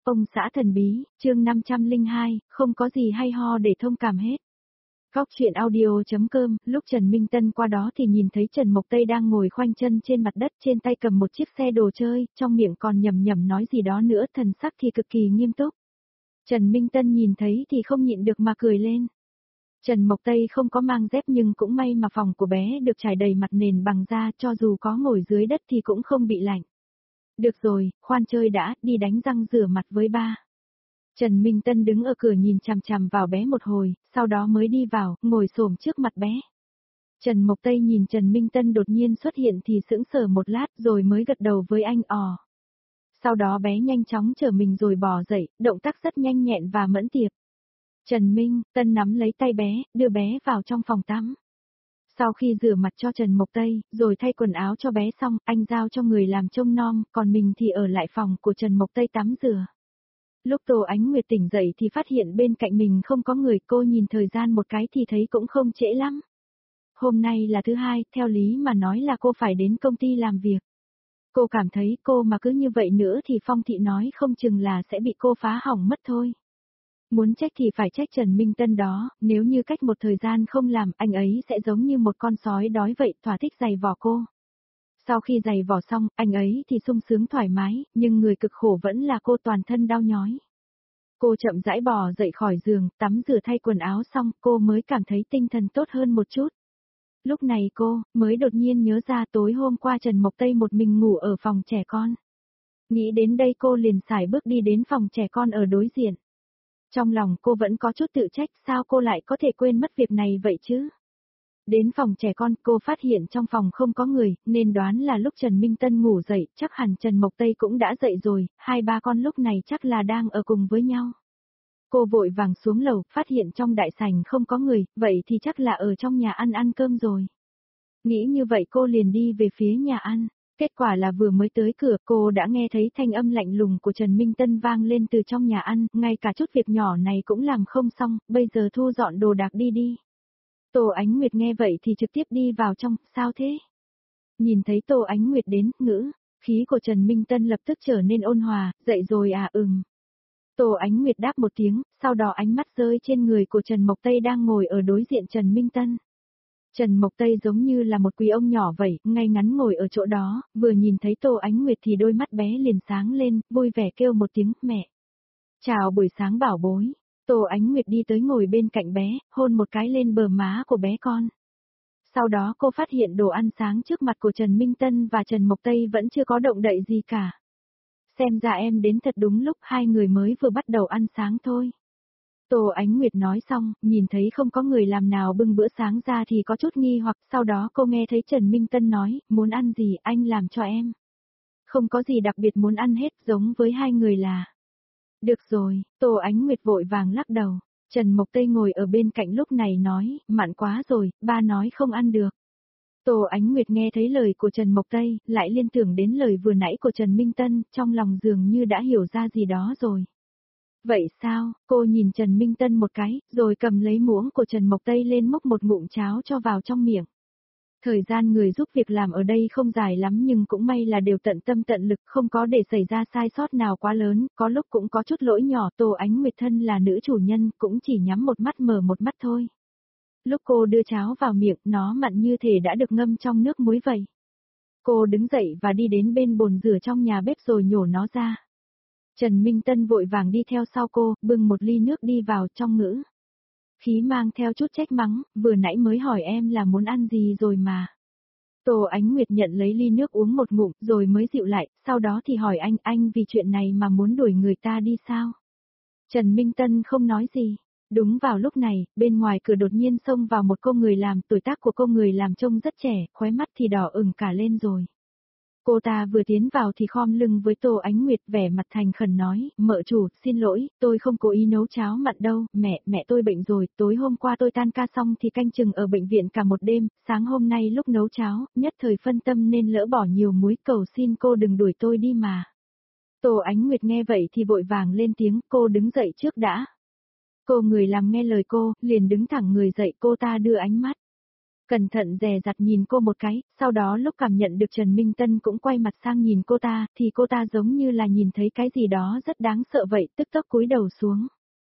Ông xã thần bí, chương 502, không có gì hay ho để thông cảm hết. Góc chuyện audio.com, lúc Trần Minh Tân qua đó thì nhìn thấy Trần Mộc Tây đang ngồi khoanh chân trên mặt đất, trên tay cầm một chiếc xe đồ chơi, trong miệng còn nhầm nhầm nói gì đó nữa, thần sắc thì cực kỳ nghiêm túc. Trần Minh Tân nhìn thấy thì không nhịn được mà cười lên. Trần Mộc Tây không có mang dép nhưng cũng may mà phòng của bé được trải đầy mặt nền bằng da, cho dù có ngồi dưới đất thì cũng không bị lạnh. Được rồi, khoan chơi đã, đi đánh răng rửa mặt với ba. Trần Minh Tân đứng ở cửa nhìn chằm chằm vào bé một hồi, sau đó mới đi vào, ngồi xổm trước mặt bé. Trần Mộc Tây nhìn Trần Minh Tân đột nhiên xuất hiện thì sững sờ một lát rồi mới gật đầu với anh ò. Sau đó bé nhanh chóng trở mình rồi bò dậy, động tác rất nhanh nhẹn và mẫn tiệp. Trần Minh Tân nắm lấy tay bé, đưa bé vào trong phòng tắm. Sau khi rửa mặt cho Trần Mộc Tây, rồi thay quần áo cho bé xong, anh giao cho người làm trông nom, còn mình thì ở lại phòng của Trần Mộc Tây tắm rửa. Lúc Tô Ánh Nguyệt tỉnh dậy thì phát hiện bên cạnh mình không có người, cô nhìn thời gian một cái thì thấy cũng không trễ lắm. Hôm nay là thứ hai, theo lý mà nói là cô phải đến công ty làm việc. Cô cảm thấy cô mà cứ như vậy nữa thì Phong Thị nói không chừng là sẽ bị cô phá hỏng mất thôi. Muốn trách thì phải trách Trần Minh Tân đó, nếu như cách một thời gian không làm, anh ấy sẽ giống như một con sói đói vậy, thỏa thích giày vò cô. Sau khi giày vò xong, anh ấy thì sung sướng thoải mái, nhưng người cực khổ vẫn là cô, toàn thân đau nhói. Cô chậm rãi bò dậy khỏi giường, tắm rửa thay quần áo xong, cô mới cảm thấy tinh thần tốt hơn một chút. Lúc này cô mới đột nhiên nhớ ra tối hôm qua Trần Mộc Tây một mình ngủ ở phòng trẻ con. Nghĩ đến đây cô liền sải bước đi đến phòng trẻ con ở đối diện. Trong lòng cô vẫn có chút tự trách, sao cô lại có thể quên mất việc này vậy chứ? Đến phòng trẻ con, cô phát hiện trong phòng không có người, nên đoán là lúc Trần Minh Tân ngủ dậy, chắc hẳn Trần Mộc Tây cũng đã dậy rồi, hai ba con lúc này chắc là đang ở cùng với nhau. Cô vội vàng xuống lầu, phát hiện trong đại sảnh không có người, vậy thì chắc là ở trong nhà ăn cơm rồi. Nghĩ như vậy cô liền đi về phía nhà ăn. Kết quả là vừa mới tới cửa cô đã nghe thấy thanh âm lạnh lùng của Trần Minh Tân vang lên từ trong nhà ăn, ngay cả chút việc nhỏ này cũng làm không xong, bây giờ thu dọn đồ đạc đi đi. Tô Ánh Nguyệt nghe vậy thì trực tiếp đi vào trong, sao thế? Nhìn thấy Tô Ánh Nguyệt đến, khí của Trần Minh Tân lập tức trở nên ôn hòa, dậy rồi à? Tô Ánh Nguyệt đáp một tiếng, sau đó ánh mắt rơi trên người của Trần Mộc Tây đang ngồi ở đối diện Trần Minh Tân. Trần Mộc Tây giống như là một quý ông nhỏ vậy, ngay ngắn ngồi ở chỗ đó, vừa nhìn thấy Tô Ánh Nguyệt thì đôi mắt bé liền sáng lên, vui vẻ kêu một tiếng, mẹ. Chào buổi sáng bảo bối. Tô Ánh Nguyệt đi tới ngồi bên cạnh bé, hôn một cái lên bờ má của bé con. Sau đó cô phát hiện đồ ăn sáng trước mặt của Trần Minh Tân và Trần Mộc Tây vẫn chưa có động đậy gì cả. Xem ra em đến thật đúng lúc, hai người mới vừa bắt đầu ăn sáng thôi. Tô Ánh Nguyệt nói xong, nhìn thấy không có người làm nào bưng bữa sáng ra thì có chút nghi hoặc, sau đó cô nghe thấy Trần Minh Tân nói, muốn ăn gì anh làm cho em. Không có gì đặc biệt muốn ăn hết, giống với hai người là. Được rồi, Tô Ánh Nguyệt vội vàng lắc đầu. Trần Mộc Tây ngồi ở bên cạnh lúc này nói, mặn quá rồi, ba nói không ăn được. Tô Ánh Nguyệt nghe thấy lời của Trần Mộc Tây, lại liên tưởng đến lời vừa nãy của Trần Minh Tân, trong lòng dường như đã hiểu ra gì đó rồi. Vậy sao? Cô nhìn Trần Minh Tân một cái, rồi cầm lấy muỗng của Trần Mộc Tây lên múc một ngụm cháo cho vào trong miệng. Thời gian người giúp việc làm ở đây không dài lắm nhưng cũng may là đều tận tâm tận lực, không có để xảy ra sai sót nào quá lớn, có lúc cũng có chút lỗi nhỏ. Tô Ánh Nguyệt thân là nữ chủ nhân, cũng chỉ nhắm một mắt mở một mắt thôi. Lúc cô đưa cháo vào miệng, nó mặn như thể đã được ngâm trong nước muối vậy. Cô đứng dậy và đi đến bên bồn rửa trong nhà bếp rồi nhổ nó ra. Trần Minh Tân vội vàng đi theo sau cô, bưng một ly nước đi vào trong khí mang theo chút trách mắng, vừa nãy mới hỏi em là muốn ăn gì rồi mà. Tô Ánh Nguyệt nhận lấy ly nước uống một ngụm rồi mới dịu lại, sau đó thì hỏi anh vì chuyện này mà muốn đuổi người ta đi sao? Trần Minh Tân không nói gì. Đúng vào lúc này, bên ngoài cửa đột nhiên xông vào một cô người làm, tuổi tác của cô người làm trông rất trẻ, khóe mắt thì đỏ ửng cả lên rồi. Cô ta vừa tiến vào thì khom lưng với Tô Ánh Nguyệt, vẻ mặt thành khẩn nói, mợ chủ, xin lỗi, tôi không cố ý nấu cháo mặn đâu, mẹ tôi bệnh rồi, tối hôm qua tôi tan ca xong thì canh chừng ở bệnh viện cả một đêm, sáng hôm nay lúc nấu cháo, nhất thời phân tâm nên lỡ bỏ nhiều muối, cầu xin cô đừng đuổi tôi đi mà. Tô Ánh Nguyệt nghe vậy thì vội vàng lên tiếng, cô đứng dậy trước đã. Cô người làm nghe lời cô, liền đứng thẳng người dậy, cô ta đưa ánh mắt Cẩn thận dè dặt nhìn cô một cái, sau đó lúc cảm nhận được Trần Minh Tân cũng quay mặt sang nhìn cô ta, thì cô ta giống như là nhìn thấy cái gì đó rất đáng sợ vậy, tức tốc cúi đầu xuống.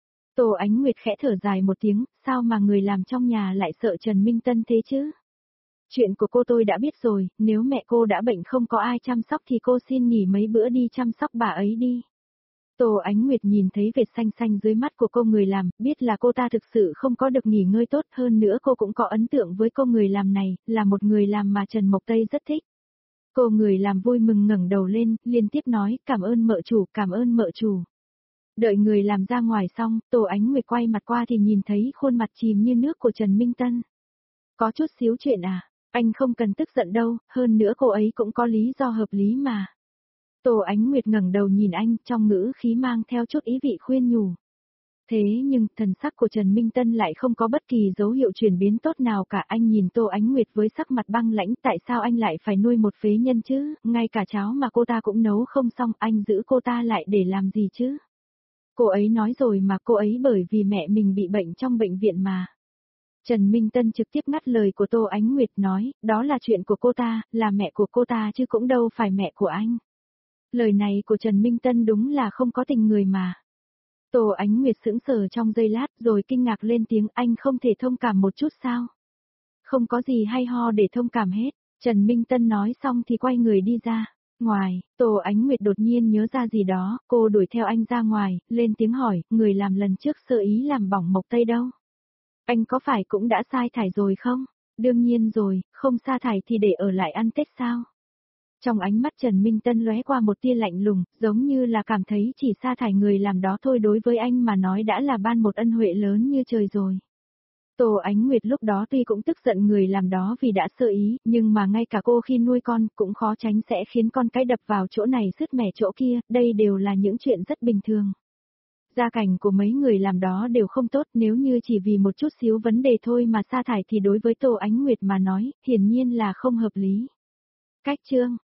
Tô Ánh Nguyệt khẽ thở dài một tiếng, sao mà người làm trong nhà lại sợ Trần Minh Tân thế chứ? Chuyện của cô tôi đã biết rồi, nếu mẹ cô đã bệnh không có ai chăm sóc thì cô xin nghỉ mấy bữa đi chăm sóc bà ấy đi. Tô Ánh Nguyệt nhìn thấy vệt xanh xanh dưới mắt của cô người làm, biết là cô ta thực sự không có được nghỉ ngơi tốt, hơn nữa cô cũng có ấn tượng với cô người làm này, là một người làm mà Trần Mộc Tây rất thích. Cô người làm vui mừng ngẩng đầu lên, liên tiếp nói, cảm ơn mợ chủ, cảm ơn mợ chủ. Đợi người làm ra ngoài xong, Tô Ánh Nguyệt quay mặt qua thì nhìn thấy khuôn mặt chìm như nước của Trần Minh Tân. Có chút xíu chuyện à, anh không cần tức giận đâu, hơn nữa cô ấy cũng có lý do hợp lý mà. Tô Ánh Nguyệt ngẩng đầu nhìn anh, trong ngữ khí mang theo chút ý vị khuyên nhủ. Thế nhưng, thần sắc của Trần Minh Tân lại không có bất kỳ dấu hiệu chuyển biến tốt nào cả. Anh nhìn Tô Ánh Nguyệt với sắc mặt băng lãnh, tại sao anh lại phải nuôi một phế nhân chứ, ngay cả cháo mà cô ta cũng nấu không xong, anh giữ cô ta lại để làm gì chứ? Cô ấy nói rồi mà, cô ấy bởi vì mẹ mình bị bệnh trong bệnh viện mà. Trần Minh Tân trực tiếp ngắt lời của Tô Ánh Nguyệt nói, đó là chuyện của cô ta, là mẹ của cô ta chứ cũng đâu phải mẹ của anh. Lời này của Trần Minh Tân đúng là không có tình người mà. Tô Ánh Nguyệt sững sờ trong giây lát rồi kinh ngạc lên tiếng, anh không thể thông cảm một chút sao? Không có gì hay ho để thông cảm hết. Trần Minh Tân nói xong thì quay người đi ra. Ngoài, Tô Ánh Nguyệt đột nhiên nhớ ra gì đó, cô đuổi theo anh ra ngoài, lên tiếng hỏi, người làm lần trước sơ ý làm bỏng Mộc Tây đâu? Anh có phải cũng đã sa thải rồi không? Đương nhiên rồi, không sa thải thì để ở lại ăn Tết sao? Trong ánh mắt Trần Minh Tân lóe qua một tia lạnh lùng, giống như là cảm thấy chỉ sa thải người làm đó thôi đối với anh mà nói đã là ban một ân huệ lớn như trời rồi. Tô Ánh Nguyệt lúc đó tuy cũng tức giận người làm đó vì đã sơ ý, nhưng mà ngay cả cô khi nuôi con cũng khó tránh sẽ khiến con cái đập vào chỗ này sứt mẻ chỗ kia, đây đều là những chuyện rất bình thường. Gia cảnh của mấy người làm đó đều không tốt, nếu như chỉ vì một chút xíu vấn đề thôi mà sa thải thì đối với Tô Ánh Nguyệt mà nói, hiển nhiên là không hợp lý. Cách chương